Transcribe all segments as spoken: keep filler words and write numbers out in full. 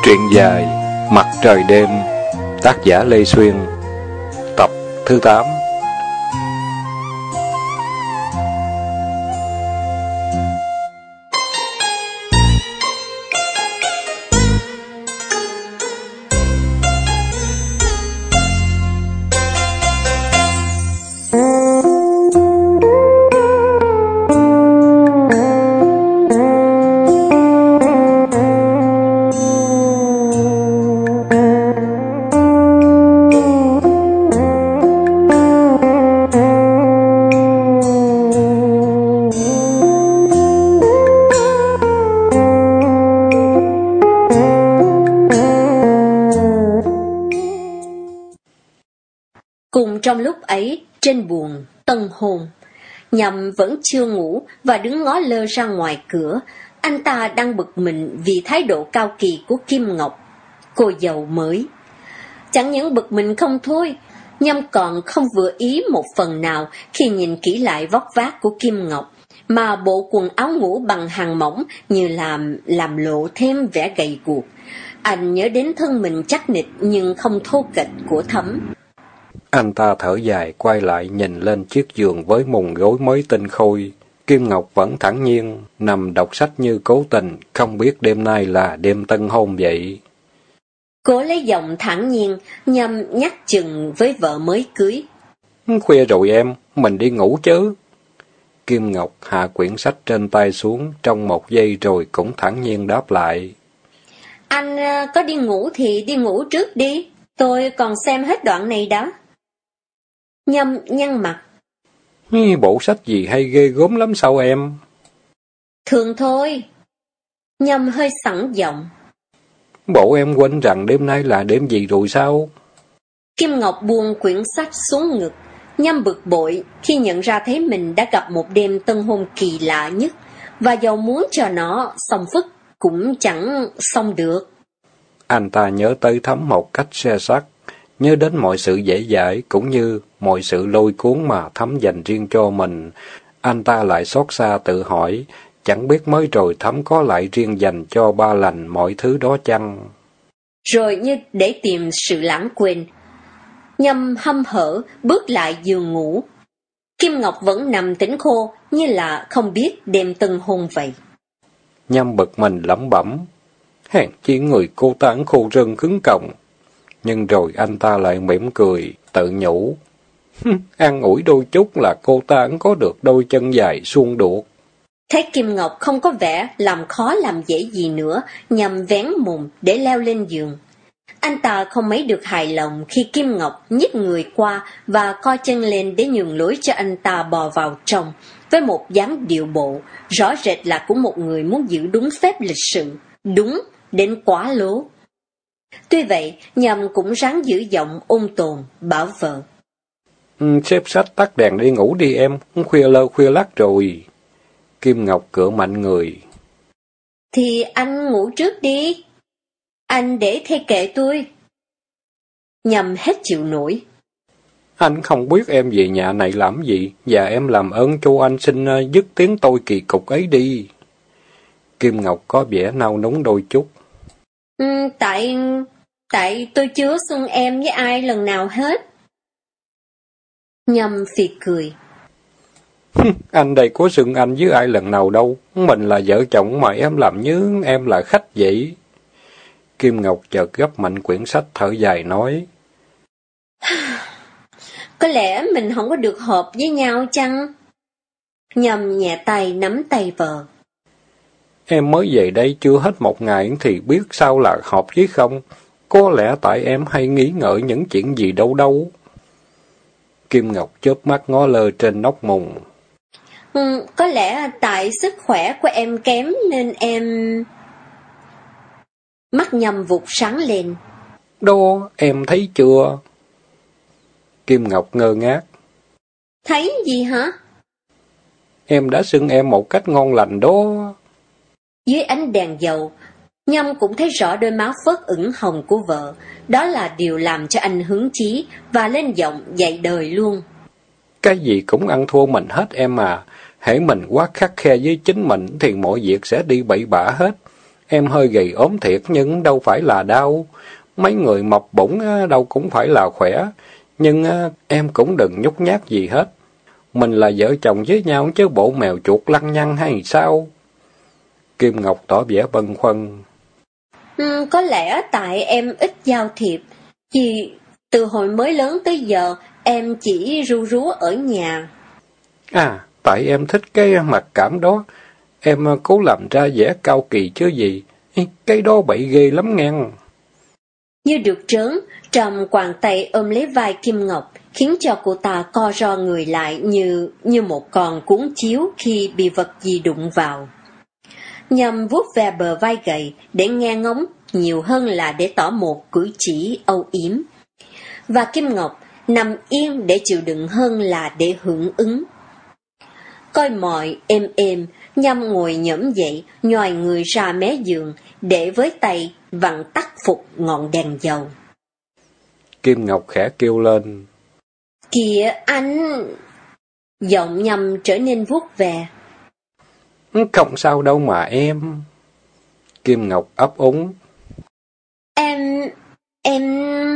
Truyện dài Mặt trời đêm, tác giả Lê Xuyên, tập thứ tám. Cùng trong lúc ấy, trên buồng, tân hôn, Nhậm vẫn chưa ngủ và đứng ngó lơ ra ngoài cửa. Anh ta đang bực mình vì thái độ cao kỳ của Kim Ngọc, cô dâu mới. Chẳng những bực mình không thôi, Nhậm còn không vừa ý một phần nào khi nhìn kỹ lại vóc vác của Kim Ngọc, mà bộ quần áo ngủ bằng hàng mỏng như làm làm lộ thêm vẻ gầy guộc. Anh nhớ đến thân mình chắc nịch nhưng không thô kệch của Thấm. Anh ta thở dài, quay lại nhìn lên chiếc giường với mùng gối mới tinh khôi. Kim Ngọc vẫn thản nhiên, nằm đọc sách như cố tình, không biết đêm nay là đêm tân hôn vậy. Cố lấy giọng thản nhiên, Nhâm nhắc chừng với vợ mới cưới. Khuya rồi em, mình đi ngủ chứ. Kim Ngọc hạ quyển sách trên tay xuống, trong một giây rồi cũng thản nhiên đáp lại. Anh có đi ngủ thì đi ngủ trước đi, tôi còn xem hết đoạn này đó. Nhâm nhăn mặt. Bộ sách gì hay ghê gớm lắm sao em? Thường thôi. Nhâm hơi sẵn giọng. Bộ em quên rằng đêm nay là đêm gì rồi sao? Kim Ngọc buông quyển sách xuống ngực. Nhâm bực bội khi nhận ra thấy mình đã gặp một đêm tân hôn kỳ lạ nhất, và dầu muốn cho nó xong phức cũng chẳng xong được. Anh ta nhớ tới Thấm một cách xe sắc, nhớ đến mọi sự dễ dãi cũng như mọi sự lôi cuốn mà Thấm dành riêng cho mình. Anh ta lại xót xa tự hỏi, chẳng biết mới rồi Thấm có lại riêng dành cho Ba Lành mọi thứ đó chăng? Rồi như để tìm sự lãng quên, Nhâm hăm hở bước lại giường ngủ. Kim Ngọc vẫn nằm tỉnh khô như là không biết đêm tân hôn vậy. Nhâm bực mình lẩm bẩm, hèn chi người cô ta khô rơn cứng còng. Nhưng rồi anh ta lại mỉm cười, tự nhủ. An ủi đôi chút là cô ta có được đôi chân dài suông đuột. Thấy Kim Ngọc không có vẻ làm khó làm dễ gì nữa, Nhâm vén mùng để leo lên giường. Anh ta không mấy được hài lòng khi Kim Ngọc nhích người qua và co chân lên để nhường lối cho anh ta bò vào trong, với một dáng điệu bộ, rõ rệt là của một người muốn giữ đúng phép lịch sự, đúng đến quá lố. Tuy vậy, Nhâm cũng ráng giữ giọng ôn tồn, bảo vợ. Ừ, xếp sách tắt đèn đi ngủ đi em, khuya lơ khuya lắc rồi. Kim Ngọc cựa mạnh người. Thì anh ngủ trước đi. Anh để thay kệ tôi. Nhâm hết chịu nổi. Anh không biết em về nhà này làm gì, và em làm ơn cho anh xin dứt tiếng tôi kỳ cục ấy đi. Kim Ngọc có vẻ nao núng đôi chút. Ừ, tại... tại tôi chưa xưng em với ai lần nào hết. Nhâm phì cười. Anh đây có xưng anh với ai lần nào đâu, mình là vợ chồng mà em làm như em là khách vậy. Kim Ngọc chợt gấp mạnh quyển sách thở dài nói. Có lẽ mình không có được hợp với nhau chăng? Nhâm nhẹ tay nắm tay vợ. Em mới về đây chưa hết một ngày thì biết sao là hợp với không. Có lẽ tại em hay nghĩ ngợi những chuyện gì đâu đâu. Kim Ngọc chớp mắt ngó lơ trên nóc mùng. Ừ, có lẽ tại sức khỏe của em kém nên em... Mắt Nhâm vụt sáng lên. Đô, em thấy chưa? Kim Ngọc ngơ ngác. Thấy gì hả? Em đã xưng em một cách ngon lành đó. Dưới ánh đèn dầu, Nhâm cũng thấy rõ đôi má phớt ửng hồng của vợ. Đó là điều làm cho anh hứng chí và lên giọng dạy đời luôn. Cái gì cũng ăn thua mình hết em à. Hễ mình quá khắt khe với chính mình thì mọi việc sẽ đi bậy bạ hết. Em hơi gầy ốm thiệt nhưng đâu phải là đau. Mấy người mập bụng đâu cũng phải là khỏe. Nhưng em cũng đừng nhút nhát gì hết. Mình là vợ chồng với nhau chứ bộ mèo chuột lăng nhăng hay sao? Kim Ngọc tỏ vẻ bâng khuâng. Ừ, có lẽ tại em ít giao thiệp. Vì từ hồi mới lớn tới giờ, em chỉ ru rú ở nhà. À, tại em thích cái mặt cảm đó. Em cố làm ra vẻ cao kỳ chứ gì. Cái đó bậy ghê lắm ngang. Như được trớn, Trầm quàng tay ôm lấy vai Kim Ngọc, khiến cho cô ta co ro người lại như như một con cuốn chiếu khi bị vật gì đụng vào. Nhằm vuốt ve bờ vai gầy để nghe ngóng nhiều hơn là để tỏ một cử chỉ âu yếm. Và Kim Ngọc nằm yên để chịu đựng hơn là để hưởng ứng. Coi mọi êm êm, Nhâm ngồi nhẫm dậy, nhòi người ra mé giường, để với tay vặn tắt phục ngọn đèn dầu. Kim Ngọc khẽ kêu lên. Kìa anh! Giọng Nhâm trở nên vuốt về. Không sao đâu mà em. Kim Ngọc ấp úng. Em... em...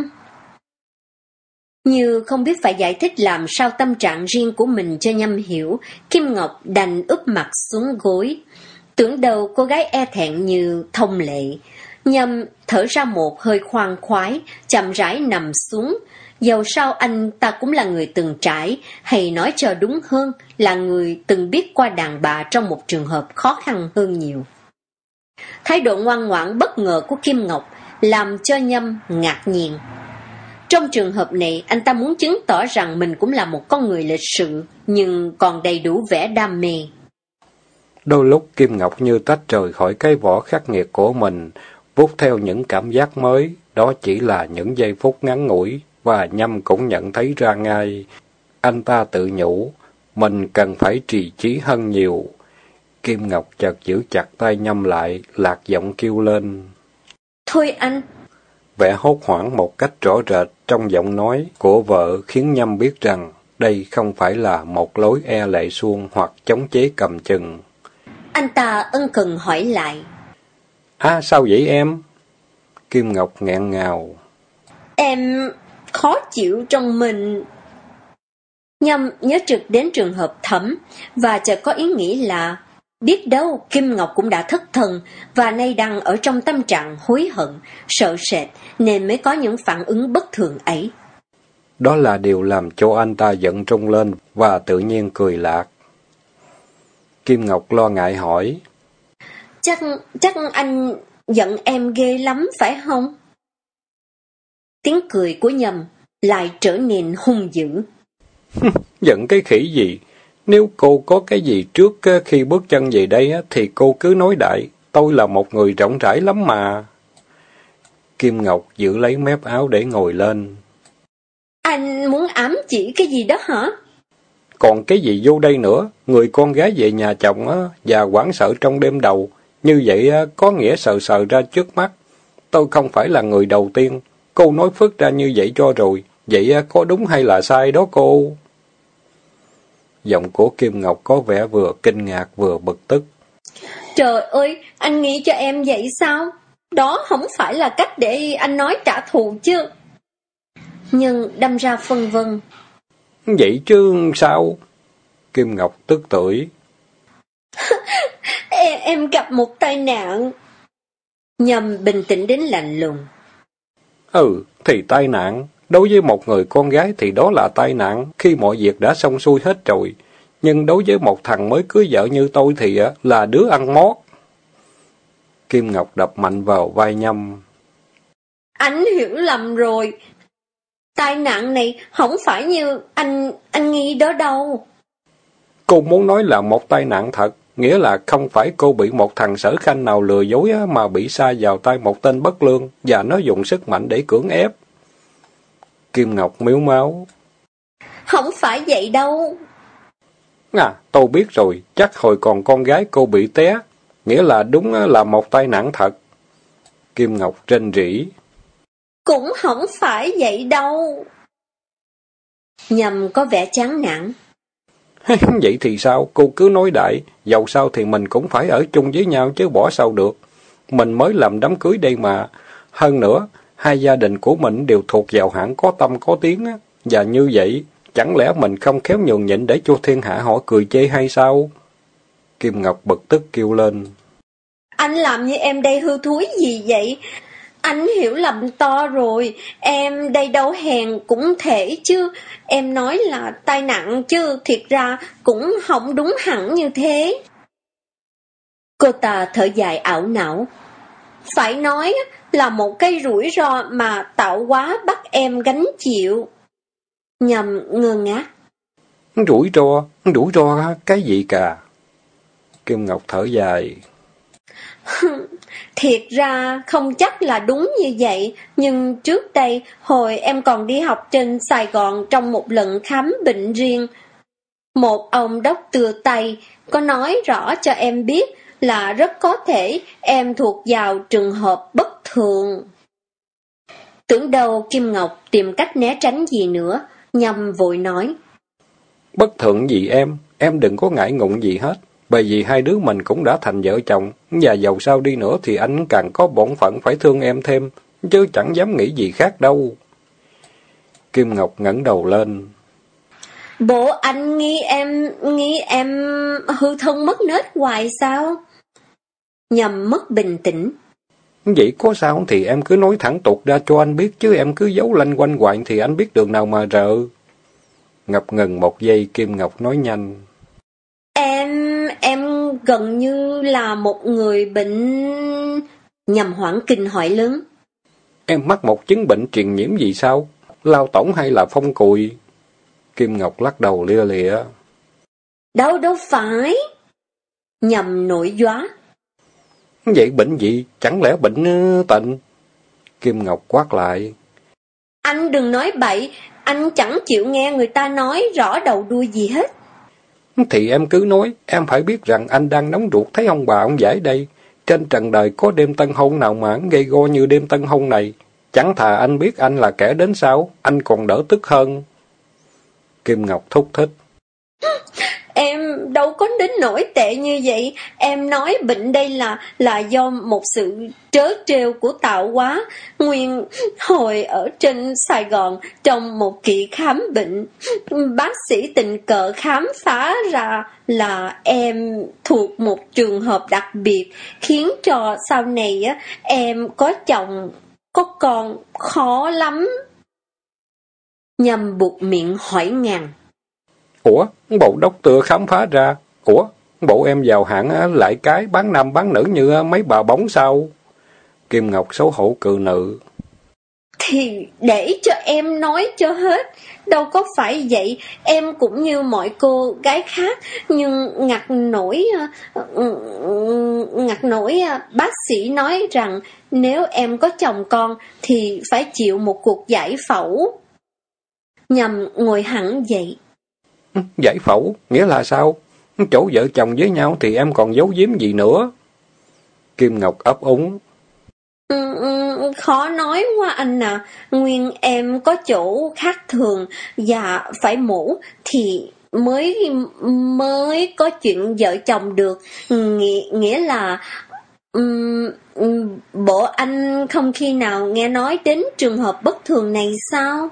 Như không biết phải giải thích làm sao tâm trạng riêng của mình cho Nhâm hiểu, Kim Ngọc đành úp mặt xuống gối. Tưởng đâu cô gái e thẹn như thông lệ. Nhâm thở ra một hơi khoan khoái, chậm rãi nằm xuống. Dầu sao anh ta cũng là người từng trải, hay nói cho đúng hơn là người từng biết qua đàn bà trong một trường hợp khó khăn hơn nhiều. Thái độ ngoan ngoãn bất ngờ của Kim Ngọc làm cho Nhâm ngạc nhiên. Trong trường hợp này, anh ta muốn chứng tỏ rằng mình cũng là một con người lịch sự, nhưng còn đầy đủ vẻ đam mê. Đôi lúc Kim Ngọc như tách rời khỏi cái vỏ khắc nghiệt của mình, vuốt theo những cảm giác mới, đó chỉ là những giây phút ngắn ngủi, và Nhâm cũng nhận thấy ra ngay. Anh ta tự nhủ, mình cần phải trì trí hơn nhiều. Kim Ngọc chợt giữ chặt tay Nhâm lại, lạc giọng kêu lên. Thôi anh! Vẻ hốt hoảng một cách rõ rệt trong giọng nói của vợ khiến Nhâm biết rằng đây không phải là một lối e lệ suông hoặc chống chế cầm chừng. Anh ta ân cần hỏi lại. À sao vậy em? Kim Ngọc nghẹn ngào. Em khó chịu trong mình. Nhâm nhớ trực đến trường hợp Thẩm và chợt có ý nghĩ là biết đâu Kim Ngọc cũng đã thất thần và nay đang ở trong tâm trạng hối hận, sợ sệt nên mới có những phản ứng bất thường ấy. Đó là điều làm cho anh ta giận trung lên và tự nhiên cười lạc. Kim Ngọc lo ngại hỏi. Chắc, chắc anh giận em ghê lắm phải không? Tiếng cười của Nhâm lại trở nên hung dữ. Giận cái khỉ gì? Nếu cô có cái gì trước khi bước chân về đây thì cô cứ nói đại. Tôi là một người rộng rãi lắm mà. Kim Ngọc giữ lấy mép áo để ngồi lên. Anh muốn ám chỉ cái gì đó hả? Còn cái gì vô đây nữa? Người con gái về nhà chồng á, và hoảng sợ trong đêm đầu. Như vậy có nghĩa sờ sờ ra trước mắt. Tôi không phải là người đầu tiên. Cô nói phức ra như vậy cho rồi. Vậy có đúng hay là sai đó cô? Giọng của Kim Ngọc có vẻ vừa kinh ngạc vừa bực tức. Trời ơi, anh nghĩ cho em vậy sao? Đó không phải là cách để anh nói trả thù chứ. Nhưng đâm ra phân vân. Vậy chứ sao? Kim Ngọc tức tưởi. em, em gặp một tai nạn. Nhâm bình tĩnh đến lạnh lùng. Ừ, thì tai nạn. Đối với một người con gái thì đó là tai nạn khi mọi việc đã xong xuôi hết rồi. Nhưng đối với một thằng mới cưới vợ như tôi thì là đứa ăn mót. Kim Ngọc đập mạnh vào vai Nhâm. Anh hiểu lầm rồi. Tai nạn này không phải như anh anh nghĩ đó đâu. Cô muốn nói là một tai nạn thật, nghĩa là không phải cô bị một thằng sở khanh nào lừa dối mà bị sa vào tay một tên bất lương và nó dùng sức mạnh để cưỡng ép. Kim Ngọc mếu máu. Không phải vậy đâu. À, tôi biết rồi, chắc hồi còn con gái cô bị té, nghĩa là đúng là một tai nạn thật. Kim Ngọc rên rỉ. Cũng không phải vậy đâu. Nhâm có vẻ chán nản. Vậy thì sao? Cô cứ nói đại, dầu sao thì mình cũng phải ở chung với nhau chứ bỏ sao được. mình mới làm đám cưới đây mà. Hơn nữa, hai gia đình của mình đều thuộc vào hạng có tâm có tiếng á. Và như vậy, chẳng lẽ mình không khéo nhường nhịn để cho thiên hạ họ cười chê hay sao? Kim Ngọc bực tức kêu lên. Anh làm như em đây hư thúi gì vậy? Anh hiểu lầm to rồi, em đây đâu hèn cũng thể chứ. Em nói là tai nạn chứ, thiệt ra cũng không đúng hẳn như thế. Cô ta thở dài ảo não. Phải nói là một cái rủi ro mà tạo hóa bắt em gánh chịu. Nhầm ngơ ngác. Rủi ro, rủi ro cái gì cả? Kim Ngọc thở dài. Thiệt ra không chắc là đúng như vậy, nhưng trước đây hồi em còn đi học trên Sài Gòn trong một lần khám bệnh riêng, một ông doctor Tây có nói rõ cho em biết là rất có thể em thuộc vào trường hợp bất thường. Tưởng đâu Kim Ngọc tìm cách né tránh gì nữa, Nhâm vội nói. Bất thường gì em, em đừng có ngại ngùng gì hết. Bởi vì hai đứa mình cũng đã thành vợ chồng, và dầu sao đi nữa thì anh càng có bổn phận phải thương em thêm, chứ chẳng dám nghĩ gì khác đâu. Kim Ngọc ngẩng đầu lên. Bộ anh nghĩ em, nghĩ em hư thân mất nết hoài sao? Nhầm mất bình tĩnh. Vậy có sao thì em cứ nói thẳng tuột ra cho anh biết, chứ em cứ giấu lanh quanh hoài thì anh biết đường nào mà rợ. Ngập ngừng một giây, Kim Ngọc nói nhanh. Em, em gần như là một người bệnh... Nhầm hoảng kinh hỏi lớn. Em mắc một chứng bệnh truyền nhiễm gì sao? Lao tổng hay là phong cùi? Kim Ngọc lắc đầu lia lịa. Đâu đâu phải. Nhầm nổi gióa. Vậy bệnh gì? Chẳng lẽ bệnh tịnh? Kim Ngọc quát lại. Anh đừng nói bậy, anh chẳng chịu nghe người ta nói rõ đầu đuôi gì hết. Thì em cứ nói, em phải biết rằng anh đang nóng ruột thấy ông bà ông giải đây. Trên trần đời có đêm tân hôn nào mà gây go như đêm tân hôn này. Chẳng thà anh biết anh là kẻ đến sau, anh còn đỡ tức hơn. Kim Ngọc thúc thích. Em đâu có đến nỗi tệ như vậy. Em nói bệnh đây là là do một sự trớ trêu của tạo hóa. Nguyên hồi ở trên Sài Gòn trong một kỳ khám bệnh, bác sĩ tình cờ khám phá ra là em thuộc một trường hợp đặc biệt, khiến cho sau này á em có chồng có con khó lắm. Nhằm buộc miệng hỏi ngàn. Ủa, bộ đốc tựa khám phá ra. Ủa, bộ em vào hạng lại cái bán nam bán nữ như mấy bà bóng sao? Kim Ngọc xấu hổ cự nữ. Thì để cho em nói cho hết. Đâu có phải vậy. Em cũng như mọi cô gái khác. Nhưng ngặt nổi Ngặt nổi bác sĩ nói rằng nếu em có chồng con thì phải chịu một cuộc giải phẫu. Nhằm ngồi hẳn dậy. Giải phẫu? Nghĩa là sao? Chỗ vợ chồng với nhau thì em còn giấu giếm gì nữa? Kim Ngọc ấp úng. Ừ, ừ, khó nói quá anh à. Nguyên em có chỗ khác thường và phải mổ thì mới mới có chuyện vợ chồng được. Nghĩa, nghĩa là um, um, bộ anh không khi nào nghe nói đến trường hợp bất thường này sao?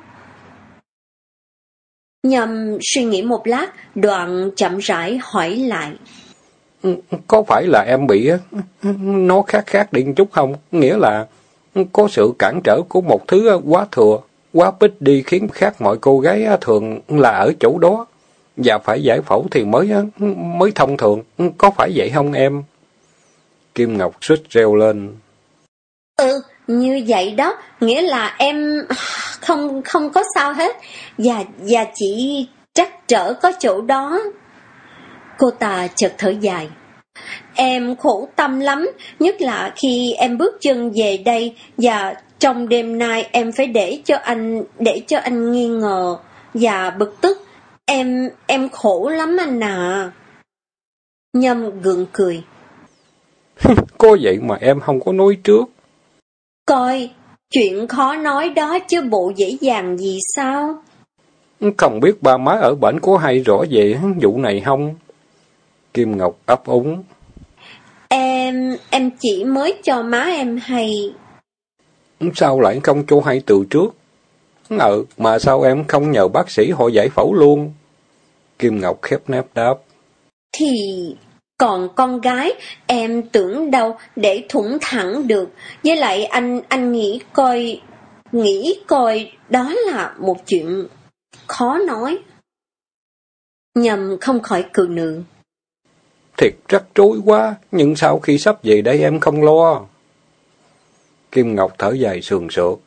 Nhầm suy nghĩ một lát, đoạn chậm rãi hỏi lại. Có phải là em bị nó khác khác đi chút không? Nghĩa là có sự cản trở của một thứ quá thừa, quá bích đi khiến khác mọi cô gái thường là ở chỗ đó. Và phải giải phẫu thì mới mới thông thường. Có phải vậy không em? Kim Ngọc suýt reo lên. Ừ, như vậy đó. Nghĩa là em không không có sao hết. Và, và chỉ trắc trở có chỗ đó. Cô ta chợt thở dài. Em khổ tâm lắm, nhất là khi em bước chân về đây và trong đêm nay em phải để cho anh để cho anh nghi ngờ và bực tức. Em em khổ lắm anh à. Nhâm gượng cười. Có vậy mà em không có nói trước. Coi, chuyện khó nói đó chứ bộ dễ dàng gì sao? Không biết ba má ở bển có hay rõ về vụ này không? Kim Ngọc ấp úng. Em, em, em chỉ mới cho má em hay. Sao lại không cho hay từ trước? Ừ, mà sao em không nhờ bác sĩ họ giải phẫu luôn? Kim Ngọc khép nép đáp. Thì còn con gái, em tưởng đâu để thủng thẳng được. Với lại anh anh nghĩ coi, nghĩ coi đó là một chuyện khó nói. Nhầm không khỏi cười nựng. Thiệt rắc rối quá, nhưng sau khi sắp về đây em không lo. Kim Ngọc thở dài sườn sượt.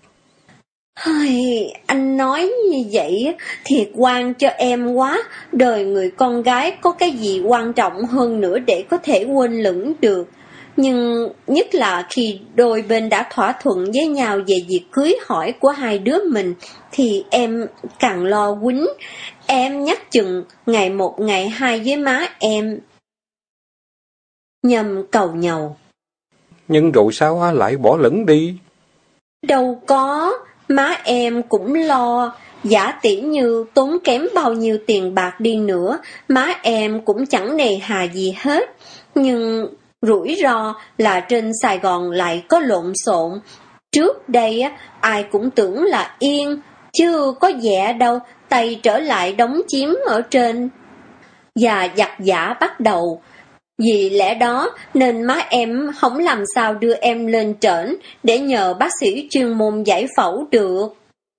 Anh nói như vậy thiệt quan cho em quá. Đời người con gái có cái gì quan trọng hơn nữa để có thể quên lửng được. Nhưng nhất là khi đôi bên đã thỏa thuận với nhau về việc cưới hỏi của hai đứa mình, thì em càng lo quýnh. Em nhắc chừng ngày một ngày hai với má em. Nhầm cầu nhầu. Nhưng rồi sao lại bỏ lửng đi? Đâu có, má em cũng lo. Giả tỷ như tốn kém bao nhiêu tiền bạc đi nữa, má em cũng chẳng nề hà gì hết. Nhưng rủi ro là trên Sài Gòn lại có lộn xộn. Trước đây ai cũng tưởng là yên, chứ có vẻ đâu tay trở lại đóng chiếm ở trên. Và giặc giả bắt đầu. Vì lẽ đó nên má em không làm sao đưa em lên trển để nhờ bác sĩ chuyên môn giải phẫu được.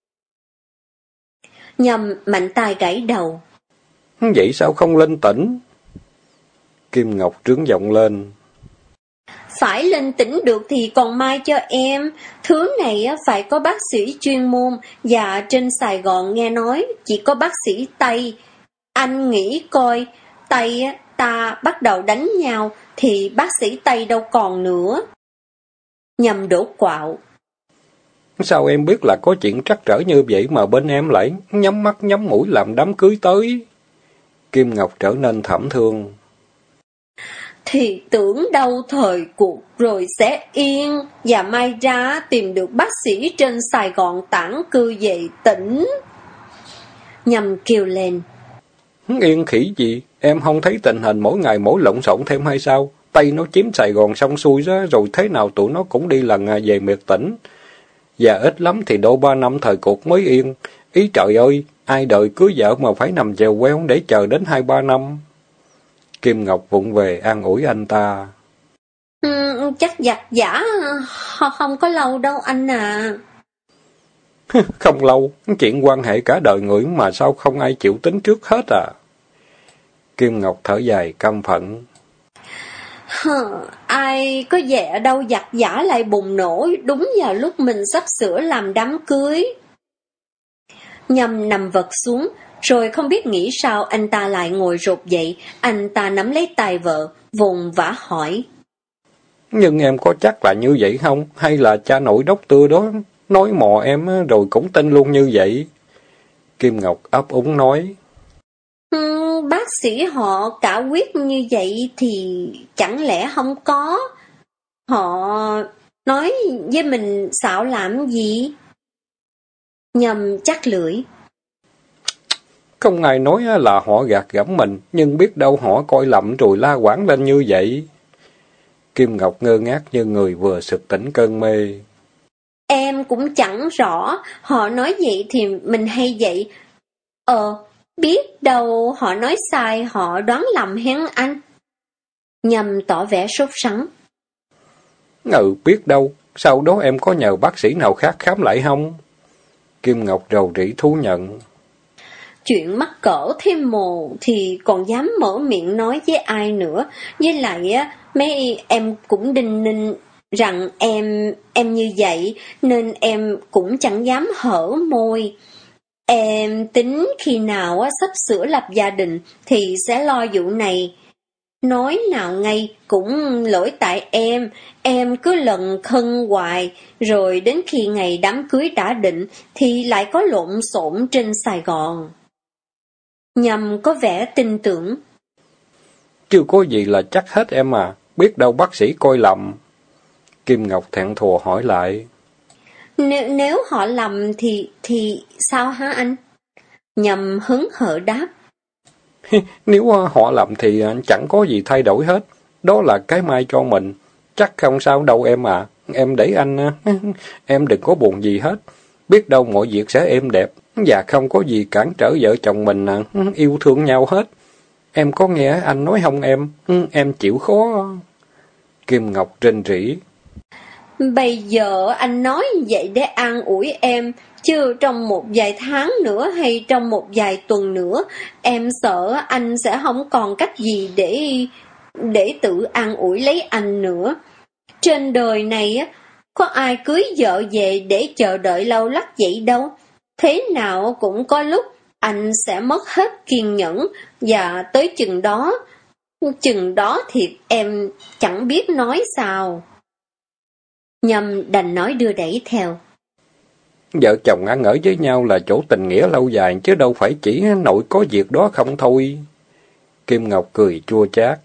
Nhầm mạnh tay gãy đầu. Vậy sao không lên tỉnh? Kim Ngọc trướng giọng lên. Phải lên tỉnh được thì còn mai cho em. Thứ này phải có bác sĩ chuyên môn, và trên Sài Gòn nghe nói chỉ có bác sĩ Tây. Anh nghĩ coi, Tây ta bắt đầu đánh nhau thì bác sĩ Tây đâu còn nữa. Nhầm đổ quạo. Sao em biết là có chuyện trắc trở như vậy mà bên em lại nhắm mắt nhắm mũi làm đám cưới tới? Kim Ngọc trở nên thảm thương. Thì tưởng đâu thời cuộc rồi sẽ yên, và may ra tìm được bác sĩ trên Sài Gòn tản cư về tỉnh. Nhầm kêu lên. Yên khỉ gì? Em không thấy tình hình mỗi ngày mỗi lộn xộn thêm hay sao? Tây nó chiếm Sài Gòn xong xuôi đó, rồi thế nào tụi nó cũng đi lần về miệt tỉnh. Và ít lắm thì độ ba năm thời cuộc mới yên. Ý trời ơi, ai đợi cưới vợ mà phải nằm chèo queo để chờ đến hai ba năm. Kim Ngọc vụng về an ủi anh ta. Ừ, chắc giặc giả không có lâu đâu anh à. Không lâu, chuyện quan hệ cả đời người mà sao không ai chịu tính trước hết à. Kim Ngọc thở dài căm phẫn. Ai có vẻ đâu giặc giả lại bùng nổ đúng vào lúc mình sắp sửa làm đám cưới. Nhầm nằm vật xuống, rồi không biết nghĩ sao anh ta lại ngồi rụt dậy. Anh ta nắm lấy tay vợ, vùng vã hỏi. Nhưng em có chắc là như vậy không? Hay là cha nội đốc tưa đó nói mò em rồi cũng tin luôn như vậy? Kim Ngọc ấp úng nói. Ừ, bác sĩ họ cả quyết như vậy thì chẳng lẽ không có? Họ nói với mình xạo làm gì? Nhầm chắc lưỡi. Không ai nói là họ gạt gẫm mình, nhưng biết đâu họ coi lầm rồi la quảng lên như vậy. Kim Ngọc ngơ ngác như người vừa sực tỉnh cơn mê. Em cũng chẳng rõ, họ nói vậy thì mình hay vậy. Ờ, biết đâu họ nói sai, họ đoán lầm hén anh. Nhầm tỏ vẻ sốt sắng. Ừ, biết đâu, sau đó em có nhờ bác sĩ nào khác khám lại không? Kim Ngọc rầu rĩ thú nhận. Chuyện mắc cỡ thêm mồ thì còn dám mở miệng nói với ai nữa. Với lại á, mấy em cũng đinh ninh rằng em em như vậy, nên em cũng chẳng dám hở môi. Em tính khi nào á, sắp sửa lập gia đình thì sẽ lo vụ này. Nói nào ngay cũng lỗi tại em, em cứ lần khân hoài, rồi đến khi ngày đám cưới đã định thì lại có lộn xộn trên Sài Gòn. Nhầm có vẻ tin tưởng. Chưa có gì là chắc hết em à, biết đâu bác sĩ coi lầm. Kim Ngọc thẹn thùa hỏi lại. Nếu, nếu họ lầm thì thì sao hả anh? Nhầm hứng hở đáp. Nếu họ lầm thì chẳng có gì thay đổi hết, đó là cái may cho mình. Chắc không sao đâu em ạ. Em để anh... Em đừng có buồn gì hết. Biết đâu mọi việc sẽ êm đẹp, và không có gì cản trở vợ chồng mình yêu thương nhau hết. Em có nghe anh nói không em? Em chịu khó... Kim Ngọc rên rỉ. Bây giờ anh nói vậy để an ủi em, chứ trong một vài tháng nữa hay trong một vài tuần nữa, em sợ anh sẽ không còn cách gì để để tự an ủi lấy anh nữa. Trên đời này có ai cưới vợ về để chờ đợi lâu lắc vậy đâu. Thế nào cũng có lúc anh sẽ mất hết kiên nhẫn, và tới chừng đó, chừng đó thì em chẳng biết nói sao. Nhâm đành nói đưa đẩy theo. Vợ chồng ăn ở với nhau là chỗ tình nghĩa lâu dài, chứ đâu phải chỉ nội có việc đó không thôi. Kim Ngọc cười chua chát.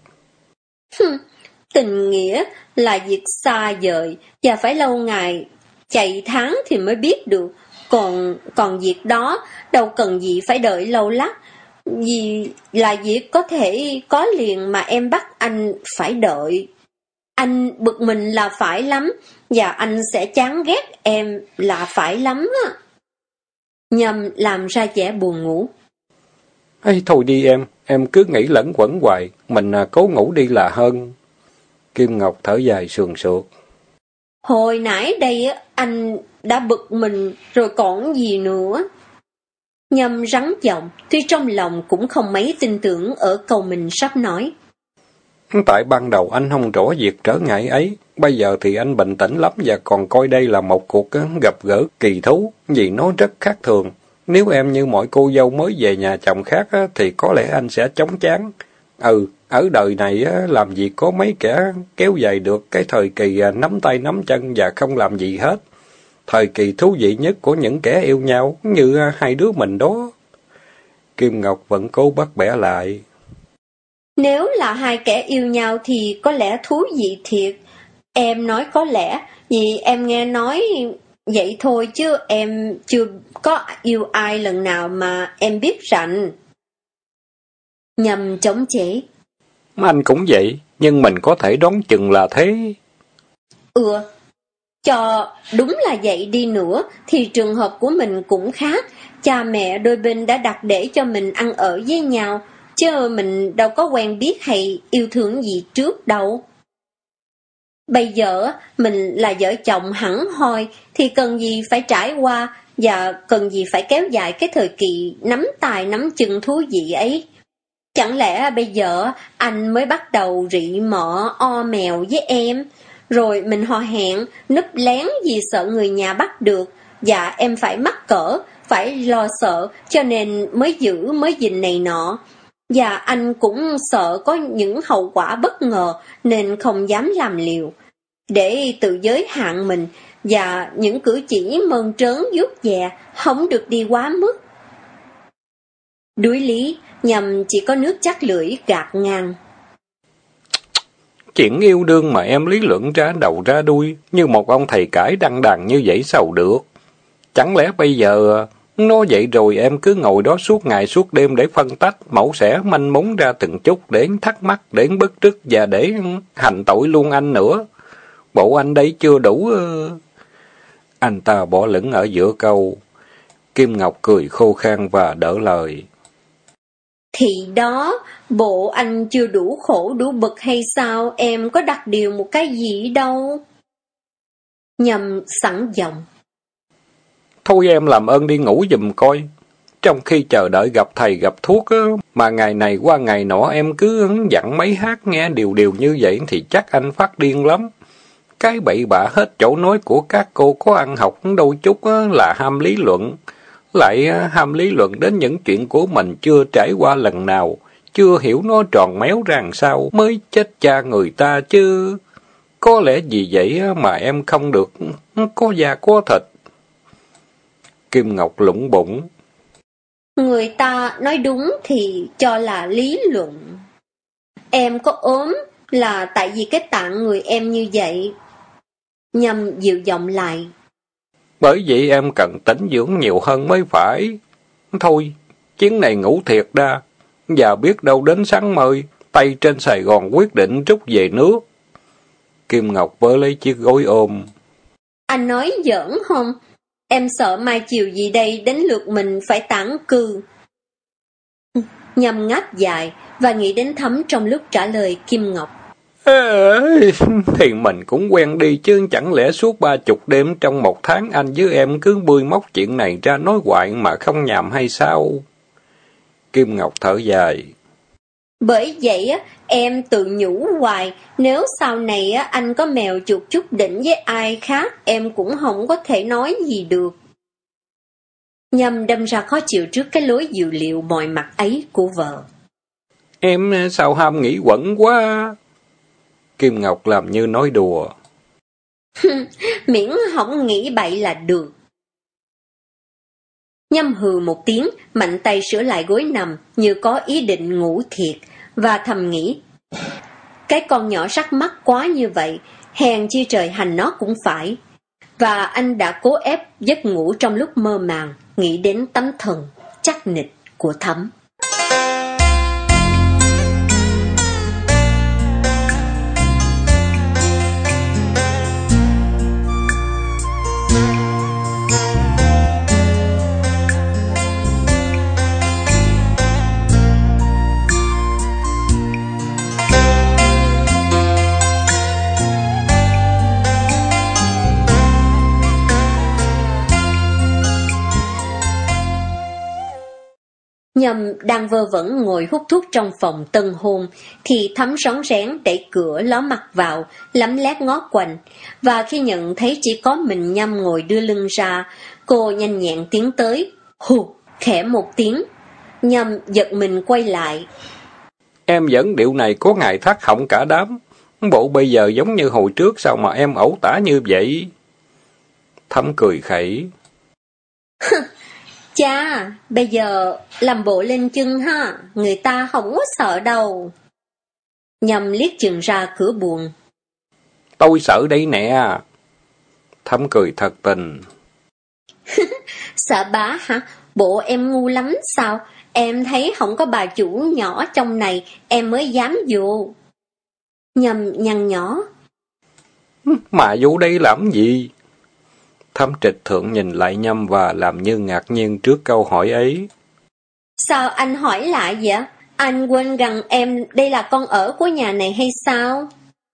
Tình nghĩa là việc xa vời, và phải lâu ngày, chạy tháng thì mới biết được. Còn còn việc đó đâu cần gì phải đợi lâu lắc. Vì là việc có thể có liền mà em bắt anh phải đợi. Anh bực mình là phải lắm, và anh sẽ chán ghét em là phải lắm á. Nhâm làm ra vẻ buồn ngủ. Ê, thôi đi em, em cứ nghĩ lẫn quẩn hoài, mình à, cố ngủ đi là hơn. Kim Ngọc thở dài sườn sượt. Hồi nãy đây anh đã bực mình rồi còn gì nữa. Nhâm rắn giọng, tuy trong lòng cũng không mấy tin tưởng ở câu mình sắp nói. Tại ban đầu anh không rõ việc trở ngại ấy, bây giờ thì anh bình tĩnh lắm và còn coi đây là một cuộc gặp gỡ kỳ thú, vì nó rất khác thường. Nếu em như mọi cô dâu mới về nhà chồng khác thì có lẽ anh sẽ chóng chán. Ừ, ở đời này làm gì có mấy kẻ kéo dài được cái thời kỳ nắm tay nắm chân và không làm gì hết. Thời kỳ thú vị nhất của những kẻ yêu nhau, như hai đứa mình đó. Kim Ngọc vẫn cố bắt bẻ lại. Nếu là hai kẻ yêu nhau thì có lẽ thú vị thiệt. Em nói có lẽ, vì em nghe nói vậy thôi chứ em chưa có yêu ai lần nào mà em biết rành. Nhâm chống chế. Anh cũng vậy, nhưng mình có thể đoán chừng là thế. Ừ, cho đúng là vậy đi nữa, thì trường hợp của mình cũng khác. Cha mẹ đôi bên đã đặt để cho mình ăn ở với nhau, chứ mình đâu có quen biết hay yêu thương gì trước đâu. Bây giờ mình là vợ chồng hẳn hoi thì cần gì phải trải qua, và cần gì phải kéo dài cái thời kỳ nắm tay nắm chân thú vị ấy. Chẳng lẽ bây giờ anh mới bắt đầu rị mọ o mèo với em, rồi mình hò hẹn núp lén vì sợ người nhà bắt được, và em phải mắc cỡ, phải lo sợ, cho nên mới giữ mới gìn này nọ. Và anh cũng sợ có những hậu quả bất ngờ nên không dám làm liều. Để tự giới hạn mình, và những cử chỉ mơn trớn vuốt ve không được đi quá mức. Đuối lý, Nhâm chỉ có nước chắc lưỡi gạt ngang. Chuyện yêu đương mà em lý luận ra đầu ra đuôi, như một ông thầy cãi đăng đàn như vậy sao được? Chẳng lẽ bây giờ nó vậy rồi em cứ ngồi đó suốt ngày suốt đêm để phân tách, mẫu xẻ manh mún ra từng chút để thắc mắc, để bức rứt và để hành tội luôn anh nữa? Bộ anh đây chưa đủ... Anh ta bỏ lửng ở giữa câu. Kim Ngọc cười khô khan và đỡ lời. Thì đó, bộ anh chưa đủ khổ đủ bực hay sao, em có đặt điều một cái gì đâu. Nhâm sẵn giọng. Thôi em làm ơn đi ngủ giùm coi. Trong khi chờ đợi gặp thầy gặp thuốc á, mà ngày này qua ngày nọ em cứ dặn mấy hát nghe điều điều như vậy thì chắc anh phát điên lắm. Cái bậy bạ hết chỗ nói của các cô có ăn học đôi chút á, là ham lý luận. Lại ham lý luận đến những chuyện của mình chưa trải qua lần nào, chưa hiểu nó tròn méo rằng sao mới chết cha người ta chứ. Có lẽ vì vậy mà em không được có da có thịt. Kim Ngọc lủng bụng. Người ta nói đúng thì cho là lý luận. Em có ốm là tại vì cái tạng người em như vậy. Nhâm dịu giọng lại. Bởi vậy em cần tĩnh dưỡng nhiều hơn mới phải. Thôi, chuyến này ngủ thiệt đa. Và biết đâu đến sáng mời, tay trên Sài Gòn quyết định rút về nước. Kim Ngọc vớ lấy chiếc gối ôm. Anh nói giỡn không? Em sợ mai chiều gì đây đến lượt mình phải tản cư. Nhâm ngáp dài và nghĩ đến Thắm trong lúc trả lời Kim Ngọc. Ê, thì mình cũng quen đi chứ, chẳng lẽ suốt ba chục đêm trong một tháng anh với em cứ bươi móc chuyện này ra nói hoài mà không nhàm hay sao? Kim Ngọc thở dài. Bởi vậy á, em tự nhủ hoài, nếu sau này á anh có mèo chuột chút đỉnh với ai khác, em cũng không có thể nói gì được. Nhâm đâm ra khó chịu trước cái lối dịu liệu mọi mặt ấy của vợ. Em sao ham nghĩ quẩn quá? Kim Ngọc làm như nói đùa. Miễn không nghĩ bậy là được. Nhâm hừ một tiếng, mạnh tay sửa lại gối nằm như có ý định ngủ thiệt, và thầm nghĩ, cái con nhỏ sắc mắt quá như vậy, hèn chi trời hành nó cũng phải. Và anh đã cố ép giấc ngủ trong lúc mơ màng, nghĩ đến tấm thần chắc nịch của Thắm. Nhâm đang vơ vẩn ngồi hút thuốc trong phòng tân hôn, thì Thắm rón rén đẩy cửa ló mặt vào, lấm lét ngó quanh, và khi nhận thấy chỉ có mình Nhâm ngồi đưa lưng ra, cô nhanh nhẹn tiến tới, hù, khẽ một tiếng. Nhâm giật mình quay lại. Em vẫn điệu này có ngày thắt họng cả đám, bộ bây giờ giống như hồi trước sao mà em ẩu tả như vậy? Thắm cười khẩy. Cha, bây giờ làm bộ lên chân ha, người ta không có sợ đâu. Nhâm liếc chừng ra cửa buồng. Tôi sợ đây nè. Thắm cười thật tình. Sợ bá hả? Bộ em ngu lắm sao? Em thấy không có bà chủ nhỏ trong này, em mới dám vô. Nhâm nhăn nhỏ. Mà vô đây làm gì? Thắm trịch thượng nhìn lại Nhâm và làm như ngạc nhiên trước câu hỏi ấy. Sao anh hỏi lại vậy? Anh quên rằng em đây là con ở của nhà này hay sao?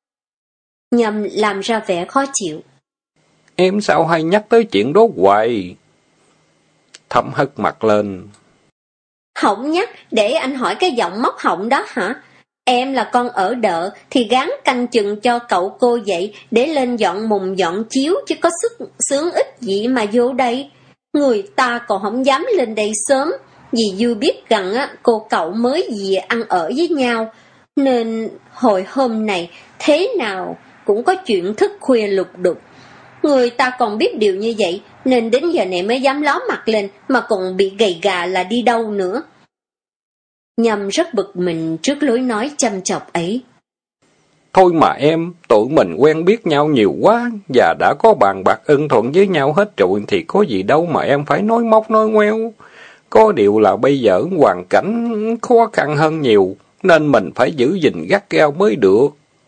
Nhâm làm ra vẻ khó chịu. Em sao hay nhắc tới chuyện đó hoài? Thắm hất mặt lên. Không nhắc, để anh hỏi cái giọng móc họng đó hả? Em là con ở đợ thì gán canh chừng cho cậu cô vậy để lên dọn mùng dọn chiếu chứ có sức sướng ít gì mà vô đây. Người ta còn không dám lên đây sớm, vì dư biết rằng á, cô cậu mới về ăn ở với nhau, nên hồi hôm này thế nào cũng có chuyện thức khuya lục đục. Người ta còn biết điều như vậy nên đến giờ này mới dám ló mặt lên, mà còn bị gầy gà là đi đâu nữa. Nhâm rất bực mình trước lối nói chăm chọc ấy. Thôi mà em, tụi mình quen biết nhau nhiều quá, và đã có bàn bạc ưng thuận với nhau hết rồi thì có gì đâu mà em phải nói móc nói ngoeo. Có điều là bây giờ hoàn cảnh khó khăn hơn nhiều, nên mình phải giữ gìn gắt gao mới được.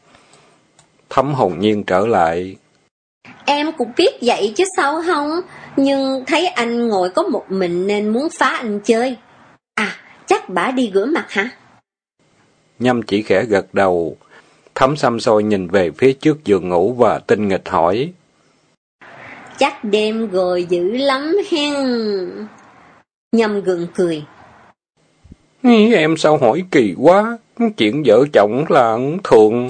Thắm hồn nhiên trở lại. Em cũng biết vậy chứ sao không, nhưng thấy anh ngồi có một mình nên muốn phá anh chơi. À, chắc bả đi rửa mặt hả? Nhâm chỉ khẽ gật đầu. Thắm xăm soi nhìn về phía trước giường ngủ và tinh nghịch hỏi. Chắc đêm rồi dữ lắm hen. Nhâm gượng cười. Em sao hỏi kỳ quá, chuyện vợ chồng là thường.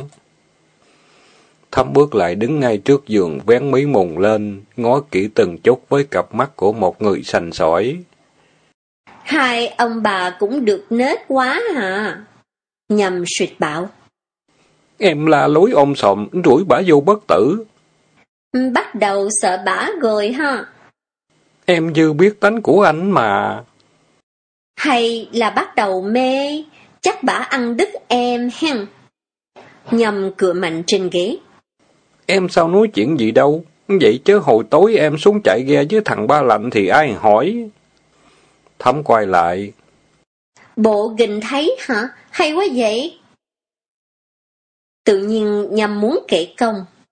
Thắm bước lại đứng ngay trước giường vén mí mùng lên, ngó kỹ từng chút với cặp mắt của một người sành sỏi. Hai ông bà cũng được nết quá hả? Nhâm suýt bảo. Em la lối ôm sòm, đuổi bả vô bất tử. Bắt đầu sợ bả rồi ha. Em dư biết tánh của anh mà. Hay là bắt đầu mê, chắc bả ăn đứt em hen. Nhâm cựa mạnh trên ghế. Em sao nói chuyện gì đâu, vậy chứ hồi tối em xuống chạy ghe với thằng Ba Lạnh thì ai hỏi. Thắm quay lại. Bộ gình thấy hả? Hay quá vậy. Tự nhiên Nhâm muốn kể công.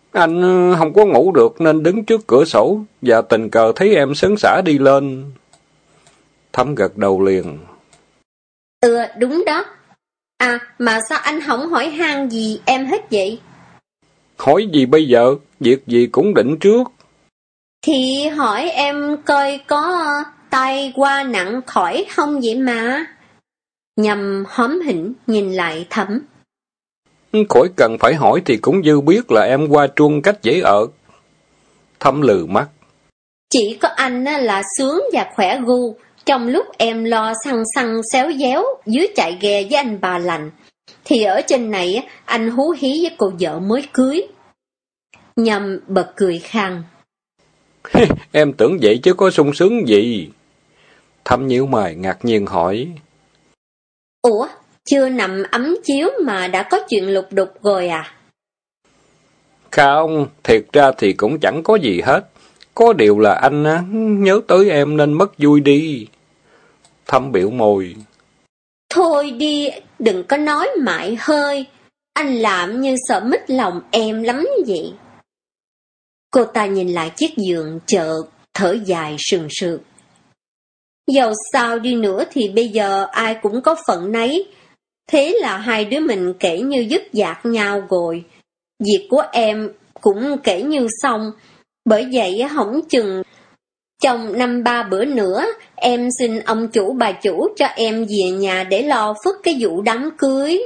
Anh không có ngủ được nên đứng trước cửa sổ, và tình cờ thấy em sấn sả đi lên. Thắm gật đầu liền. Ừ, đúng đó. À, mà sao anh không hỏi han gì em hết vậy? Hỏi gì bây giờ? Việc gì cũng định trước. Thì hỏi em coi có tai qua nặng khỏi không vậy mà. Nhằm hóm hỉnh nhìn lại Thắm. Khỏi cần phải hỏi thì cũng dư biết là em qua truông cách dễ ở. Thắm lừ mắt. Chỉ có anh là sướng và khỏe gu, trong lúc em lo xăng xăng xéo déo dưới chạy ghe với anh bà lành, thì ở trên này anh hú hí với cô vợ mới cưới. Nhằm bật cười khang. Em tưởng vậy chứ có sung sướng gì. Thắm nhíu mày ngạc nhiên hỏi. Ủa, chưa nằm ấm chiếu mà đã có chuyện lục đục rồi à? Không, thiệt ra thì cũng chẳng có gì hết. Có điều là anh á, nhớ tới em nên mất vui đi. Thắm biểu môi. Thôi đi, đừng có nói mãi hơi. Anh làm như sợ mít lòng em lắm vậy. Cô ta nhìn lại chiếc giường chợt thở dài sườn sượt. Dầu sao đi nữa thì bây giờ ai cũng có phận nấy. Thế là hai đứa mình kể như dứt dạc nhau rồi. Việc của em cũng kể như xong. Bởi vậy hổng chừng trong năm ba bữa nữa em xin ông chủ bà chủ cho em về nhà để lo phức cái vụ đám cưới.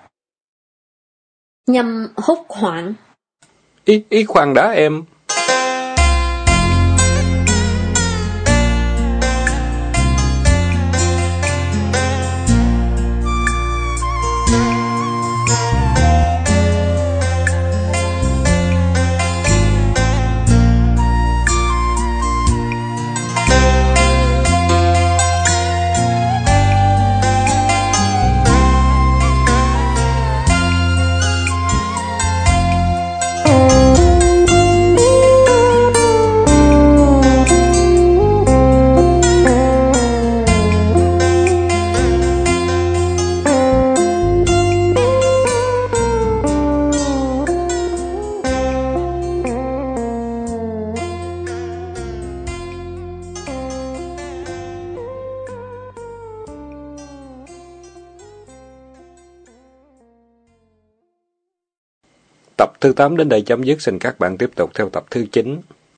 Nhâm hốt hoảng. Ý, ý khoan đã em. Tập thứ tám đến đây chấm dứt, xin các bạn tiếp tục theo tập thứ chín.